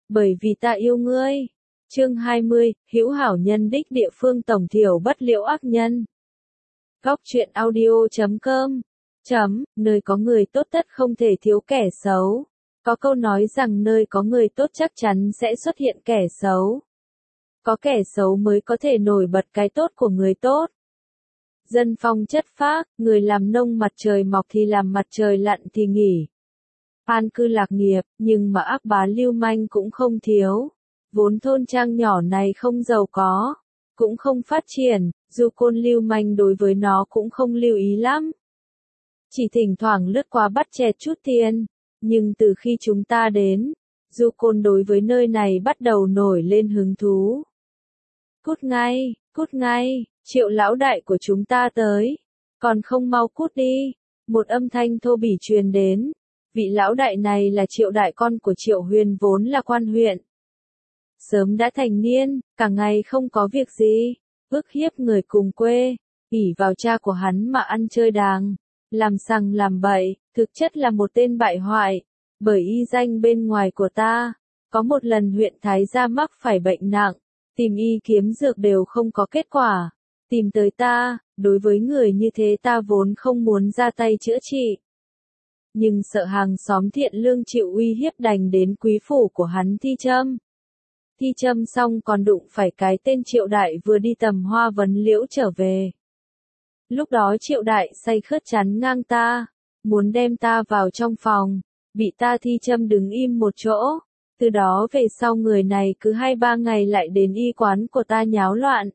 bởi vì ta yêu ngươi. Chương 20, hữu hảo nhân đích địa phương tổng thiểu bất liễu ác nhân. Góc truyện audio.com Nơi có người tốt tất không thể thiếu kẻ xấu. Có câu nói rằng nơi có người tốt chắc chắn sẽ xuất hiện kẻ xấu. Có kẻ xấu mới có thể nổi bật cái tốt của người tốt. Dân phong chất phác, người làm nông mặt trời mọc thì làm mặt trời lặn thì nghỉ. An cư lạc nghiệp, nhưng mà ác bá lưu manh cũng không thiếu. Vốn thôn trang nhỏ này không giàu có, cũng không phát triển, dù côn lưu manh đối với nó cũng không lưu ý lắm. Chỉ thỉnh thoảng lướt qua bắt chẹt chút tiền, nhưng từ khi chúng ta đến, du côn đối với nơi này bắt đầu nổi lên hứng thú. Cút ngay, Triệu lão đại của chúng ta tới, còn không mau cút đi. Một âm thanh thô bỉ truyền đến, vị lão đại này là Triệu đại con của Triệu Huyền vốn là quan huyện. Sớm đã thành niên, cả ngày không có việc gì, ức hiếp người cùng quê, ỷ vào cha của hắn mà ăn chơi đàng, làm sằng làm bậy, thực chất là một tên bại hoại, bởi y danh bên ngoài của ta, có một lần huyện Thái Gia mắc phải bệnh nặng, tìm y kiếm dược đều không có kết quả, tìm tới ta, đối với người như thế ta vốn không muốn ra tay chữa trị. Nhưng sợ hàng xóm thiện lương chịu uy hiếp đành đến quý phủ của hắn thi châm. Thi châm xong còn đụng phải cái tên Triệu đại vừa đi tầm hoa vấn liễu trở về. Lúc đó Triệu đại say khướt chắn ngang ta, muốn đem ta vào trong phòng, bị ta thi châm đứng im một chỗ. Từ đó về sau người này cứ 2-3 ngày lại đến y quán của ta nháo loạn.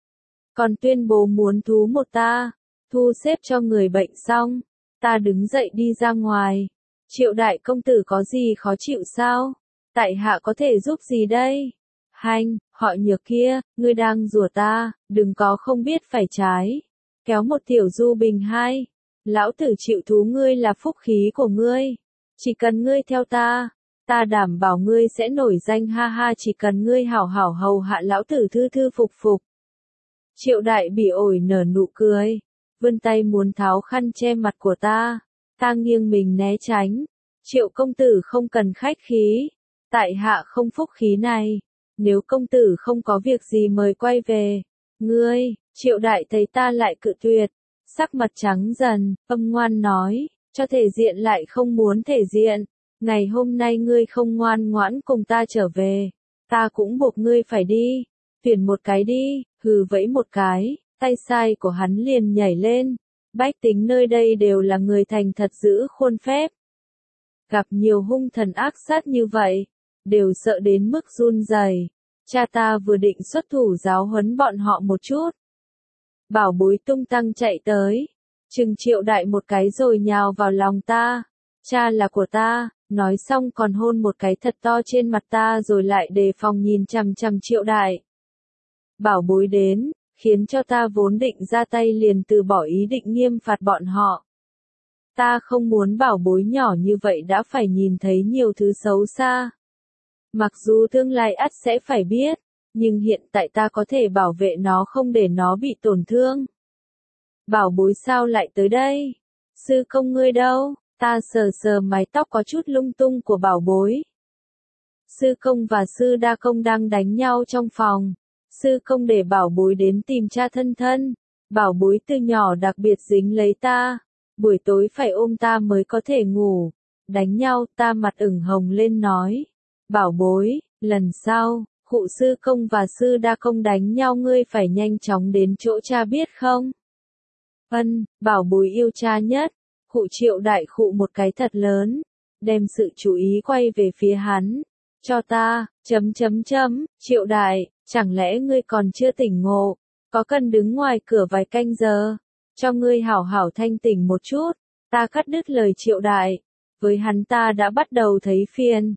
Còn tuyên bố muốn thú một ta, thu xếp cho người bệnh xong, ta đứng dậy đi ra ngoài. Triệu đại công tử có gì khó chịu sao? Tại hạ có thể giúp gì đây? Hành, họ Nhược kia, ngươi đang rủa ta, đừng có không biết phải trái. Kéo một tiểu du bình hai. Lão tử chịu thú ngươi là phúc khí của ngươi. Chỉ cần ngươi theo ta đảm bảo ngươi sẽ nổi danh ha ha, chỉ cần ngươi hảo hảo hầu hạ lão tử thư thư phục phục. Triệu đại bị ổi nở nụ cười, vươn tay muốn tháo khăn che mặt của ta. Ta nghiêng mình né tránh. Triệu công tử không cần khách khí, tại hạ không phúc khí này. Nếu công tử không có việc gì mời quay về. Ngươi, Triệu đại thấy ta lại cự tuyệt, sắc mặt trắng dần, âm ngoan nói, cho thể diện lại không muốn thể diện. Ngày hôm nay ngươi không ngoan ngoãn cùng ta trở về, ta cũng buộc ngươi phải đi. Tuyển một cái đi, hừ vẫy một cái, tay sai của hắn liền nhảy lên. Bách tính nơi đây đều là người thành thật giữ khuôn phép. Gặp nhiều hung thần ác sát như vậy, đều sợ đến mức run rẩy. Cha ta vừa định xuất thủ giáo huấn bọn họ một chút. Bảo bối tung tăng chạy tới, chừng Triệu đại một cái rồi nhào vào lòng ta. Cha là của ta, nói xong còn hôn một cái thật to trên mặt ta rồi lại đề phòng nhìn chằm chằm Triệu đại. Bảo bối đến, khiến cho ta vốn định ra tay liền từ bỏ ý định nghiêm phạt bọn họ. Ta không muốn bảo bối nhỏ như vậy đã phải nhìn thấy nhiều thứ xấu xa. Mặc dù tương lai ắt sẽ phải biết, nhưng hiện tại ta có thể bảo vệ nó không để nó bị tổn thương. Bảo bối sao lại tới đây? Sư công ngươi đâu? Ta sờ sờ mái tóc có chút lung tung của bảo bối. Sư công và sư đa công đang đánh nhau trong phòng. Sư công để bảo bối đến tìm cha thân thân. Bảo bối từ nhỏ đặc biệt dính lấy ta. Buổi tối phải ôm ta mới có thể ngủ. Đánh nhau, ta mặt ửng hồng lên nói. Bảo bối, lần sau, khụ sư công và sư đa công đánh nhau ngươi phải nhanh chóng đến chỗ cha biết không? Bảo bối yêu cha nhất. Khụ Triệu đại khụ một cái thật lớn, đem sự chú ý quay về phía hắn. Cho ta, Triệu đại, chẳng lẽ ngươi còn chưa tỉnh ngộ, có cần đứng ngoài cửa vài canh giờ, cho ngươi hảo hảo thanh tỉnh một chút. Ta cắt đứt lời Triệu đại, với hắn ta đã bắt đầu thấy phiền.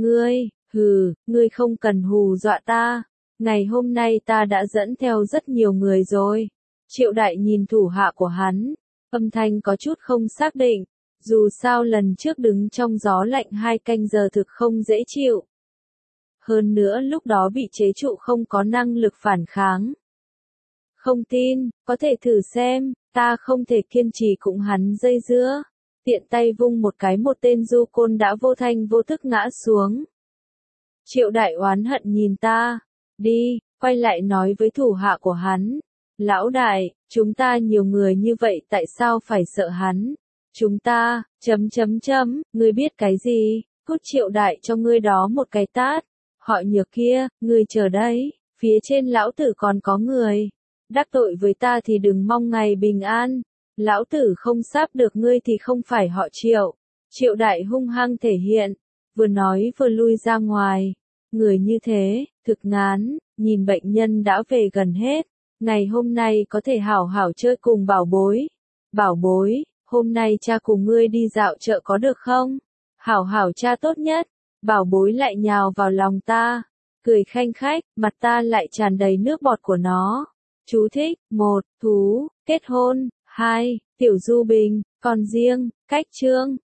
Ngươi không cần hù dọa ta, ngày hôm nay ta đã dẫn theo rất nhiều người rồi. Triệu đại nhìn thủ hạ của hắn, âm thanh có chút không xác định, dù sao lần trước đứng trong gió lạnh 2 canh giờ thực không dễ chịu. Hơn nữa lúc đó bị chế trụ không có năng lực phản kháng. Không tin, có thể thử xem, ta không thể kiên trì cùng hắn dây dưa. Tiện tay vung một cái một tên du côn đã vô thanh vô thức ngã xuống. Triệu đại oán hận nhìn ta. Đi, quay lại nói với thủ hạ của hắn. Lão đại, chúng ta nhiều người như vậy tại sao phải sợ hắn? Chúng ta, ngươi biết cái gì? Cút Triệu đại cho ngươi đó một cái tát. Họ Nhược kia, ngươi chờ đấy, phía trên lão tử còn có người. Đắc tội với ta thì đừng mong ngày bình an. Lão tử không sáp được ngươi thì không phải họ Triệu. Triệu đại hung hăng thể hiện, vừa nói vừa lui ra ngoài. Người như thế, thực ngán, nhìn bệnh nhân đã về gần hết. Ngày hôm nay có thể hảo hảo chơi cùng bảo bối. Bảo bối, hôm nay cha cùng ngươi đi dạo chợ có được không? Hảo hảo cha tốt nhất. Bảo bối lại nhào vào lòng ta. Cười khanh khách, mặt ta lại tràn đầy nước bọt của nó. Chú thích, 1. Thú, kết hôn, 2. Tiểu du bình, còn riêng, cách chương.